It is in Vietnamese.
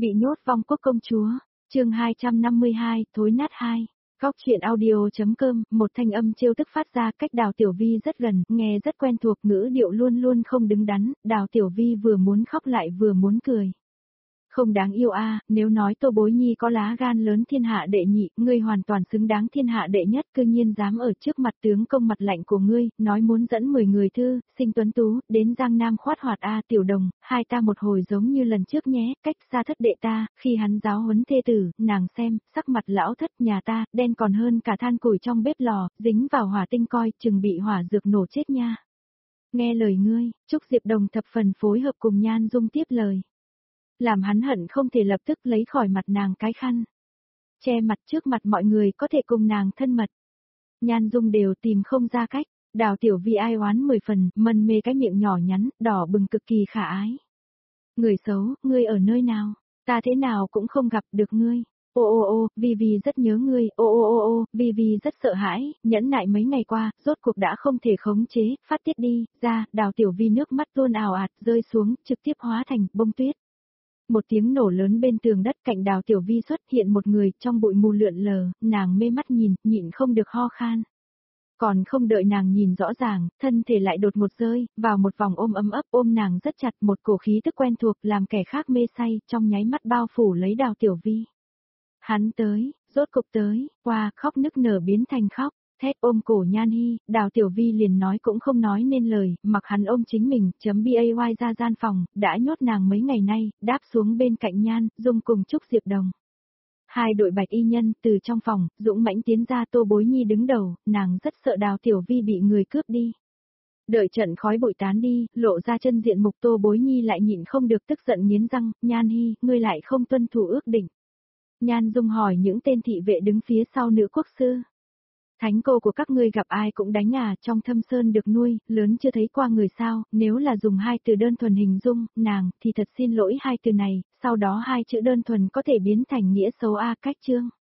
Bị nhốt vong quốc công chúa, chương 252, thối nát 2. Góc chuyện audio.com, một thanh âm trêu tức phát ra cách Đào Tiểu Vi rất gần, nghe rất quen thuộc, ngữ điệu luôn luôn không đứng đắn, Đào Tiểu Vi vừa muốn khóc lại vừa muốn cười. Không đáng yêu a, nếu nói Tô Bối Nhi có lá gan lớn thiên hạ đệ nhị, ngươi hoàn toàn xứng đáng thiên hạ đệ nhất, cư nhiên dám ở trước mặt tướng công mặt lạnh của ngươi, nói muốn dẫn 10 người thư, sinh tuấn tú, đến Giang Nam khoát hoạt a Tiểu Đồng, hai ta một hồi giống như lần trước nhé, cách xa thất đệ ta, khi hắn giáo huấn thê tử, nàng xem, sắc mặt lão thất nhà ta, đen còn hơn cả than củi trong bếp lò, dính vào hỏa tinh coi, chừng bị hỏa dược nổ chết nha. Nghe lời ngươi, Trúc Diệp Đồng thập phần phối hợp cùng Nhan Dung tiếp lời. Làm hắn hận không thể lập tức lấy khỏi mặt nàng cái khăn. Che mặt trước mặt mọi người có thể cùng nàng thân mật. Nhan Dung đều tìm không ra cách, Đào Tiểu Vi ai oán 10 phần, mân mê cái miệng nhỏ nhắn, đỏ bừng cực kỳ khả ái. Người xấu, ngươi ở nơi nào? Ta thế nào cũng không gặp được ngươi. Ô ô ô, Vi Vi rất nhớ ngươi, ô ô ô ô, Vi Vi rất sợ hãi, nhẫn nại mấy ngày qua, rốt cuộc đã không thể khống chế, phát tiết đi, ra, Đào Tiểu Vi nước mắt tuôn ào ạt, rơi xuống, trực tiếp hóa thành bông tuyết. Một tiếng nổ lớn bên tường đất cạnh Đào Tiểu Vi xuất hiện một người trong bụi mù lượn lờ, nàng mê mắt nhìn, nhịn không được ho khan. Còn không đợi nàng nhìn rõ ràng, thân thể lại đột ngột rơi, vào một vòng ôm ấm ấp ôm nàng rất chặt, một cổ khí tức quen thuộc làm kẻ khác mê say, trong nháy mắt bao phủ lấy Đào Tiểu Vi. Hắn tới, rốt cục tới, qua khóc nức nở biến thành khóc. Thét ôm cổ Nhan Hi, Đào Tiểu Vi liền nói cũng không nói nên lời, mặc hắn ôm chính mình, .bay ra gian phòng, đã nhốt nàng mấy ngày nay, đáp xuống bên cạnh Nhan, Dung cùng Trúc Diệp Đồng. Hai đội bạch y nhân, từ trong phòng, dũng mãnh tiến ra Tô Bối Nhi đứng đầu, nàng rất sợ Đào Tiểu Vi bị người cướp đi. Đợi trận khói bụi tán đi, lộ ra chân diện mục Tô Bối Nhi lại nhịn không được tức giận nghiến răng, Nhan Hi, ngươi lại không tuân thủ ước định. Nhan Dung hỏi những tên thị vệ đứng phía sau nữ quốc sư. Thánh cô của các ngươi gặp ai cũng đánh à, trong Thâm Sơn được nuôi, lớn chưa thấy qua người sao, nếu là dùng hai từ đơn thuần hình dung, nàng, thì thật xin lỗi hai từ này, sau đó hai chữ đơn thuần có thể biến thành nghĩa xấu a cách chương.